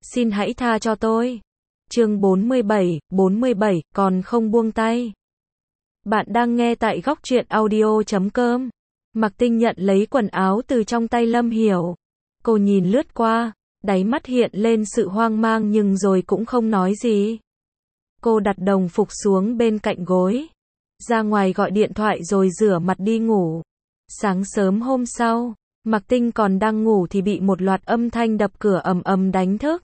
Xin hãy tha cho tôi. Chương 47, còn không buông tay. Bạn đang nghe tại Góc Truyện Audio.com. Mạc Tinh nhận lấy quần áo từ trong tay Lâm Hiểu. Cô nhìn lướt qua, đáy mắt hiện lên sự hoang mang nhưng rồi cũng không nói gì. Cô đặt đồng phục xuống bên cạnh gối. Ra ngoài gọi điện thoại rồi rửa mặt đi ngủ. Sáng sớm hôm sau, Mạc Tinh còn đang ngủ thì bị một loạt âm thanh đập cửa ầm ầm đánh thức.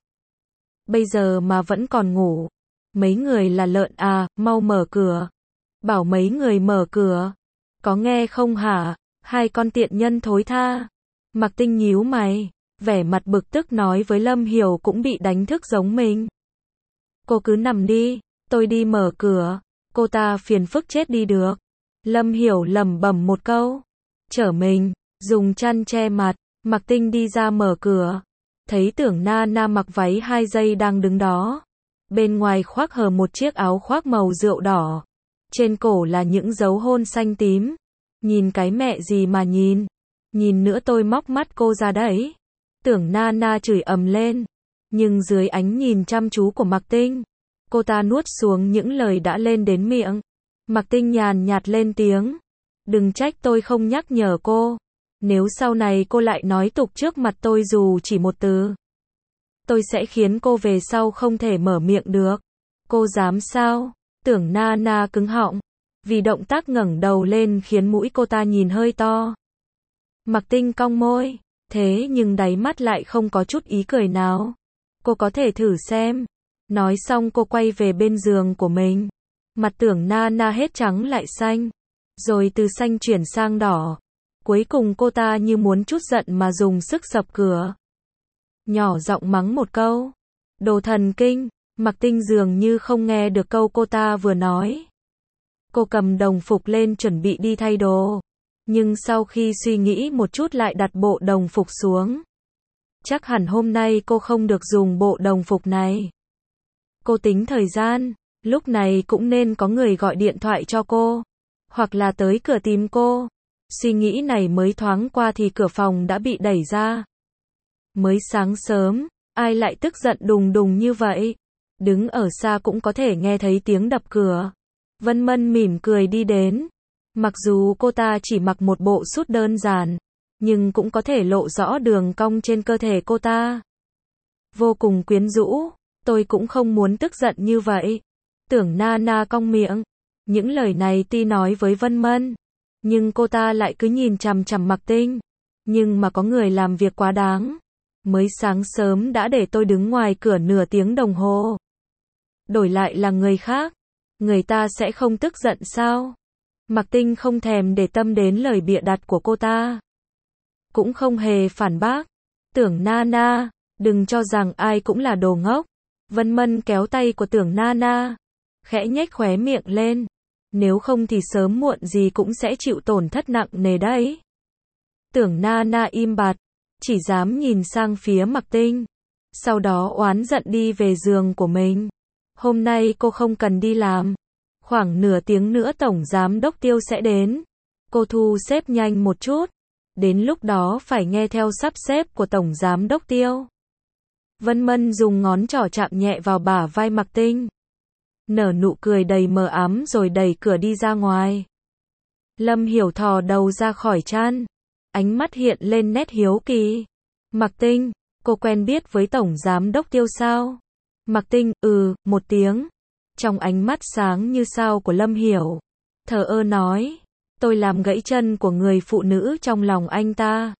Bây giờ mà vẫn còn ngủ. Mấy người là lợn à, mau mở cửa. Bảo mấy người mở cửa. Có nghe không hả? Hai con tiện nhân thối tha. Mạc Tinh nhíu mày, vẻ mặt bực tức nói với Lâm Hiểu cũng bị đánh thức giống mình. Cô cứ nằm đi, tôi đi mở cửa. Cô ta phiền phức chết đi được. Lâm Hiểu lẩm bẩm một câu. Chở mình, dùng chăn che mặt. Mạc Tinh đi ra mở cửa. Thấy Tưởng Na Na mặc váy 2 giây đang đứng đó. Bên ngoài khoác hở một chiếc áo khoác màu rượu đỏ. Trên cổ là những dấu hôn xanh tím. Nhìn cái mẹ gì mà nhìn. Nhìn nữa tôi móc mắt cô ra đấy. Tưởng Na Na chửi ầm lên. Nhưng dưới ánh nhìn chăm chú của Mạc Tinh, cô ta nuốt xuống những lời đã lên đến miệng. Mạc Tinh nhàn nhạt lên tiếng. Đừng trách tôi không nhắc nhở cô. Nếu sau này cô lại nói tục trước mặt tôi dù chỉ một từ, tôi sẽ khiến cô về sau không thể mở miệng được. Cô dám sao? Tưởng Na Na cứng họng. Vì động tác ngẩng đầu lên khiến mũi cô ta nhìn hơi to. Mạc Tinh cong môi. Thế nhưng đáy mắt lại không có chút ý cười nào. Cô có thể thử xem. Nói xong cô quay về bên giường của mình. Mặt Tưởng Na Na hết trắng lại xanh. Rồi từ xanh chuyển sang đỏ. Cuối cùng cô ta như muốn trút giận mà dùng sức sập cửa. Nhỏ giọng mắng một câu. Đồ thần kinh. Mạc Tinh dường như không nghe được câu cô ta vừa nói. Cô cầm đồng phục lên chuẩn bị đi thay đồ. Nhưng sau khi suy nghĩ một chút lại đặt bộ đồng phục xuống. Chắc hẳn hôm nay cô không được dùng bộ đồng phục này. Cô tính thời gian, lúc này cũng nên có người gọi điện thoại cho cô. Hoặc là tới cửa tìm cô. Suy nghĩ này mới thoáng qua thì cửa phòng đã bị đẩy ra. Mới sáng sớm, ai lại tức giận đùng đùng như vậy? Đứng ở xa cũng có thể nghe thấy tiếng đập cửa. Vân Mân mỉm cười đi đến. Mặc dù cô ta chỉ mặc một bộ sút đơn giản, nhưng cũng có thể lộ rõ đường cong trên cơ thể cô ta. Vô cùng quyến rũ, tôi cũng không muốn tức giận như vậy. Tưởng Na Na cong miệng. Những lời này tuy nói với Vân Mân, nhưng cô ta lại cứ nhìn chằm chằm Mạc Tinh. Nhưng mà có người làm việc quá đáng. Mới sáng sớm đã để tôi đứng ngoài cửa nửa tiếng đồng hồ. Đổi lại là người khác, người ta sẽ không tức giận sao? Mạc Tinh không thèm để tâm đến lời bịa đặt của cô ta. Cũng không hề phản bác. Tưởng Na Na, đừng cho rằng ai cũng là đồ ngốc. Vân Mân kéo tay của Tưởng Na Na, khẽ nhếch khóe miệng lên. Nếu không thì sớm muộn gì cũng sẽ chịu tổn thất nặng nề đấy. Tưởng Na Na im bặt, chỉ dám nhìn sang phía Mạc Tinh. Sau đó oán giận đi về giường của mình. Hôm nay cô không cần đi làm. Khoảng nửa tiếng nữa Tổng Giám Đốc Tiêu sẽ đến. Cô thu xếp nhanh một chút. Đến lúc đó phải nghe theo sắp xếp của Tổng Giám Đốc Tiêu. Vân Mân dùng ngón trỏ chạm nhẹ vào bả vai Mạc Tinh. Nở nụ cười đầy mờ ám rồi đẩy cửa đi ra ngoài. Lâm Hiểu thò đầu ra khỏi chăn. Ánh mắt hiện lên nét hiếu kỳ. Mạc Tinh, cô quen biết với Tổng Giám Đốc Tiêu sao? Mạc Tinh, một tiếng. Trong ánh mắt sáng như sao của Lâm Hiểu, thờ ơ nói. Tôi làm gãy chân của người phụ nữ trong lòng anh ta.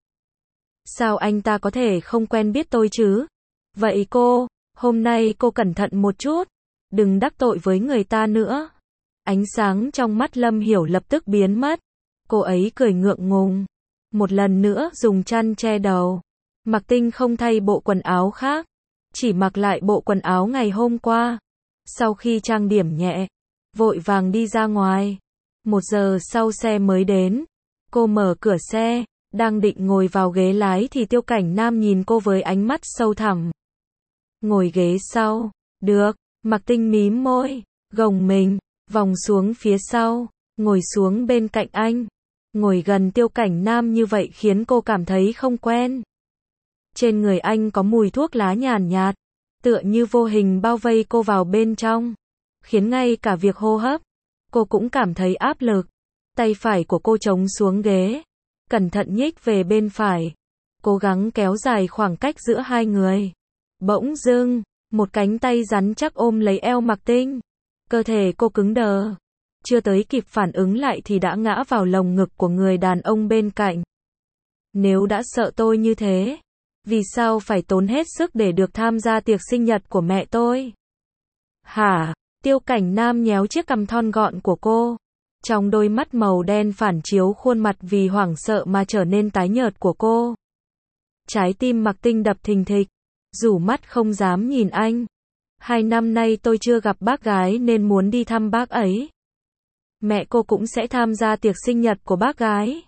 Sao anh ta có thể không quen biết tôi chứ? Vậy cô, hôm nay cô cẩn thận một chút. Đừng đắc tội với người ta nữa. Ánh sáng trong mắt Lâm Hiểu lập tức biến mất. Cô ấy cười ngượng ngùng. Một lần nữa dùng chăn che đầu. Mạc Tinh không thay bộ quần áo khác. Chỉ mặc lại bộ quần áo ngày hôm qua. Sau khi trang điểm nhẹ, vội vàng đi ra ngoài. 1 giờ sau xe mới đến. Cô mở cửa xe, đang định ngồi vào ghế lái thì Tiêu Cảnh Nam nhìn cô với ánh mắt sâu thẳm. Ngồi ghế sau. Được. Mạc Tinh mím môi, gồng mình, vòng xuống phía sau, ngồi xuống bên cạnh anh. Ngồi gần Tiêu Cảnh Nam như vậy khiến cô cảm thấy không quen. Trên người anh có mùi thuốc lá nhàn nhạt. tựa như vô hình bao vây cô vào bên trong, khiến ngay cả việc hô hấp, cô cũng cảm thấy áp lực. Tay phải của cô chống xuống ghế, cẩn thận nhích về bên phải, cố gắng kéo dài khoảng cách giữa hai người. Bỗng dưng, một cánh tay rắn chắc ôm lấy eo Mạc Tinh. Cơ thể cô cứng đờ, chưa tới kịp phản ứng lại thì đã ngã vào lồng ngực của người đàn ông bên cạnh. Nếu đã sợ tôi như thế, vì sao phải tốn hết sức để được tham gia tiệc sinh nhật của mẹ tôi? Hả? Tiêu Cảnh Nam nhéo chiếc cằm thon gọn của cô. Trong đôi mắt màu đen phản chiếu khuôn mặt vì hoảng sợ mà trở nên tái nhợt của cô. Trái tim Mạc Tinh đập thình thịch, rủ mắt không dám nhìn anh. 2 năm nay tôi chưa gặp bác gái nên muốn đi thăm bác ấy. Mẹ cô cũng sẽ tham gia tiệc sinh nhật của bác gái.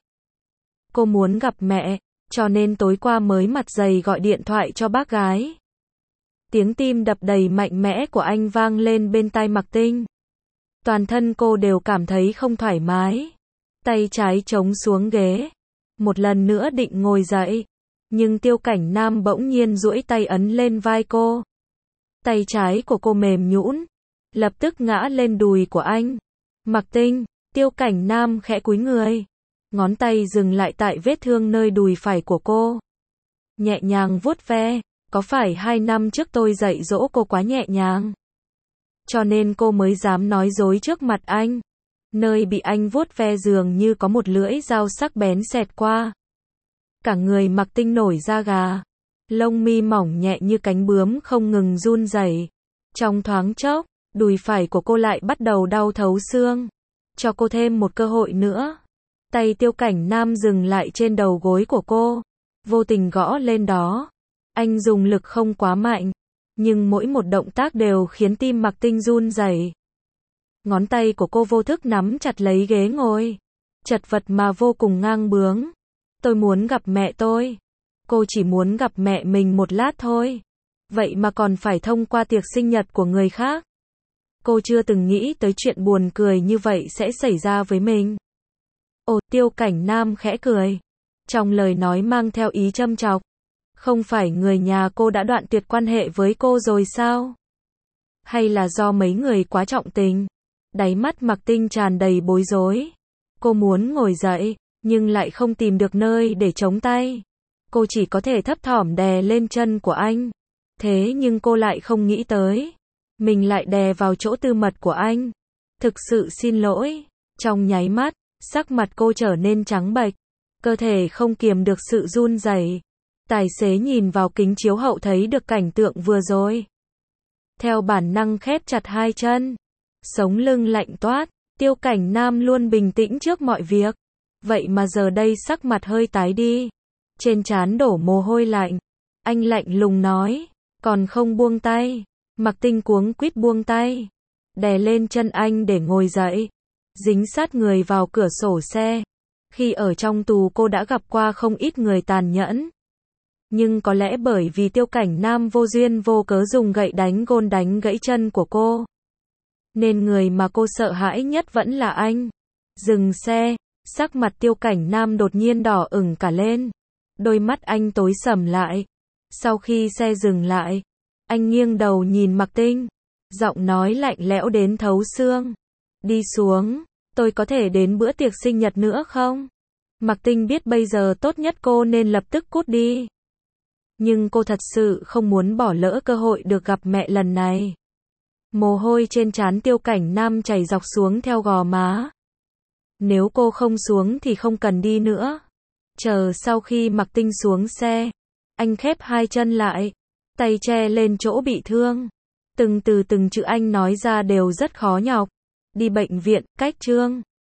Cô muốn gặp mẹ, cho nên tối qua mới mặt dày gọi điện thoại cho bác gái. Tiếng tim đập đầy mạnh mẽ của anh vang lên bên tai Mạc Tinh. Toàn thân cô đều cảm thấy không thoải mái. Tay trái chống xuống ghế. Một lần nữa định ngồi dậy. Nhưng Tiêu Cảnh Nam bỗng nhiên duỗi tay ấn lên vai cô. Tay trái của cô mềm nhũn, lập tức ngã lên đùi của anh. Mạc Tinh, Tiêu Cảnh Nam khẽ cúi người. Ngón tay dừng lại tại vết thương nơi đùi phải của cô. Nhẹ nhàng vuốt ve. Có phải 2 năm trước tôi dạy dỗ cô quá nhẹ nhàng? Cho nên cô mới dám nói dối trước mặt anh. Nơi bị anh vuốt ve dường như có một lưỡi dao sắc bén xẹt qua. Cả người Mạc Tinh nổi da gà. Lông mi mỏng nhẹ như cánh bướm không ngừng run rẩy. Trong thoáng chốc, đùi phải của cô lại bắt đầu đau thấu xương. Cho cô thêm một cơ hội nữa. Tay Tiêu Cảnh Nam dừng lại trên đầu gối của cô. Vô tình gõ lên đó. Anh dùng lực không quá mạnh. Nhưng mỗi một động tác đều khiến tim Mạc Tinh run rẩy. Ngón tay của cô vô thức nắm chặt lấy ghế ngồi. Chật vật mà vô cùng ngang bướng. Tôi muốn gặp mẹ tôi. Cô chỉ muốn gặp mẹ mình một lát thôi. Vậy mà còn phải thông qua tiệc sinh nhật của người khác. Cô chưa từng nghĩ tới chuyện buồn cười như vậy sẽ xảy ra với mình. Ồ, Tiêu Cảnh Nam khẽ cười. Trong lời nói mang theo ý châm chọc. Không phải người nhà cô đã đoạn tuyệt quan hệ với cô rồi sao? Hay là do mấy người quá trọng tình? Đáy mắt Mạc Tinh tràn đầy bối rối. Cô muốn ngồi dậy, nhưng lại không tìm được nơi để chống tay. Cô chỉ có thể thấp thỏm đè lên chân của anh. Thế nhưng cô lại không nghĩ tới. Mình lại đè vào chỗ tư mật của anh. Thực sự xin lỗi. Trong nháy mắt, sắc mặt cô trở nên trắng bệch. Cơ thể không kiềm được sự run rẩy. Tài xế nhìn vào kính chiếu hậu thấy được cảnh tượng vừa rồi. Theo bản năng khép chặt hai chân. Sống lưng lạnh toát. Tiêu Cảnh Nam luôn bình tĩnh trước mọi việc. Vậy mà giờ đây sắc mặt hơi tái đi. Trên trán đổ mồ hôi lạnh. Anh lạnh lùng nói. Còn không buông tay. Mạc Tinh cuống quýt buông tay. Đè lên chân anh để ngồi dậy. Dính sát người vào cửa sổ xe. Khi ở trong tù cô đã gặp qua không ít người tàn nhẫn. Nhưng có lẽ bởi vì Tiêu Cảnh Nam vô duyên vô cớ dùng gậy đánh gôn đánh gãy chân của cô. Nên người mà cô sợ hãi nhất vẫn là anh. Dừng xe, sắc mặt Tiêu Cảnh Nam đột nhiên đỏ ửng cả lên. Đôi mắt anh tối sầm lại. Sau khi xe dừng lại, anh nghiêng đầu nhìn Mạc Tinh. Giọng nói lạnh lẽo đến thấu xương. Đi xuống, tôi có thể đến bữa tiệc sinh nhật nữa không? Mạc Tinh biết bây giờ tốt nhất cô nên lập tức cút đi. Nhưng cô thật sự không muốn bỏ lỡ cơ hội được gặp mẹ lần này. Mồ hôi trên trán Tiêu Cảnh Nam chảy dọc xuống theo gò má. Nếu cô không xuống thì không cần đi nữa. Chờ sau khi Mạc Tinh xuống xe, anh khép hai chân lại, tay che lên chỗ bị thương. Từng từ từng chữ anh nói ra đều rất khó nhọc. Đi bệnh viện, cách Trương.